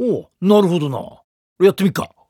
おお、なるほどな。やってみっか。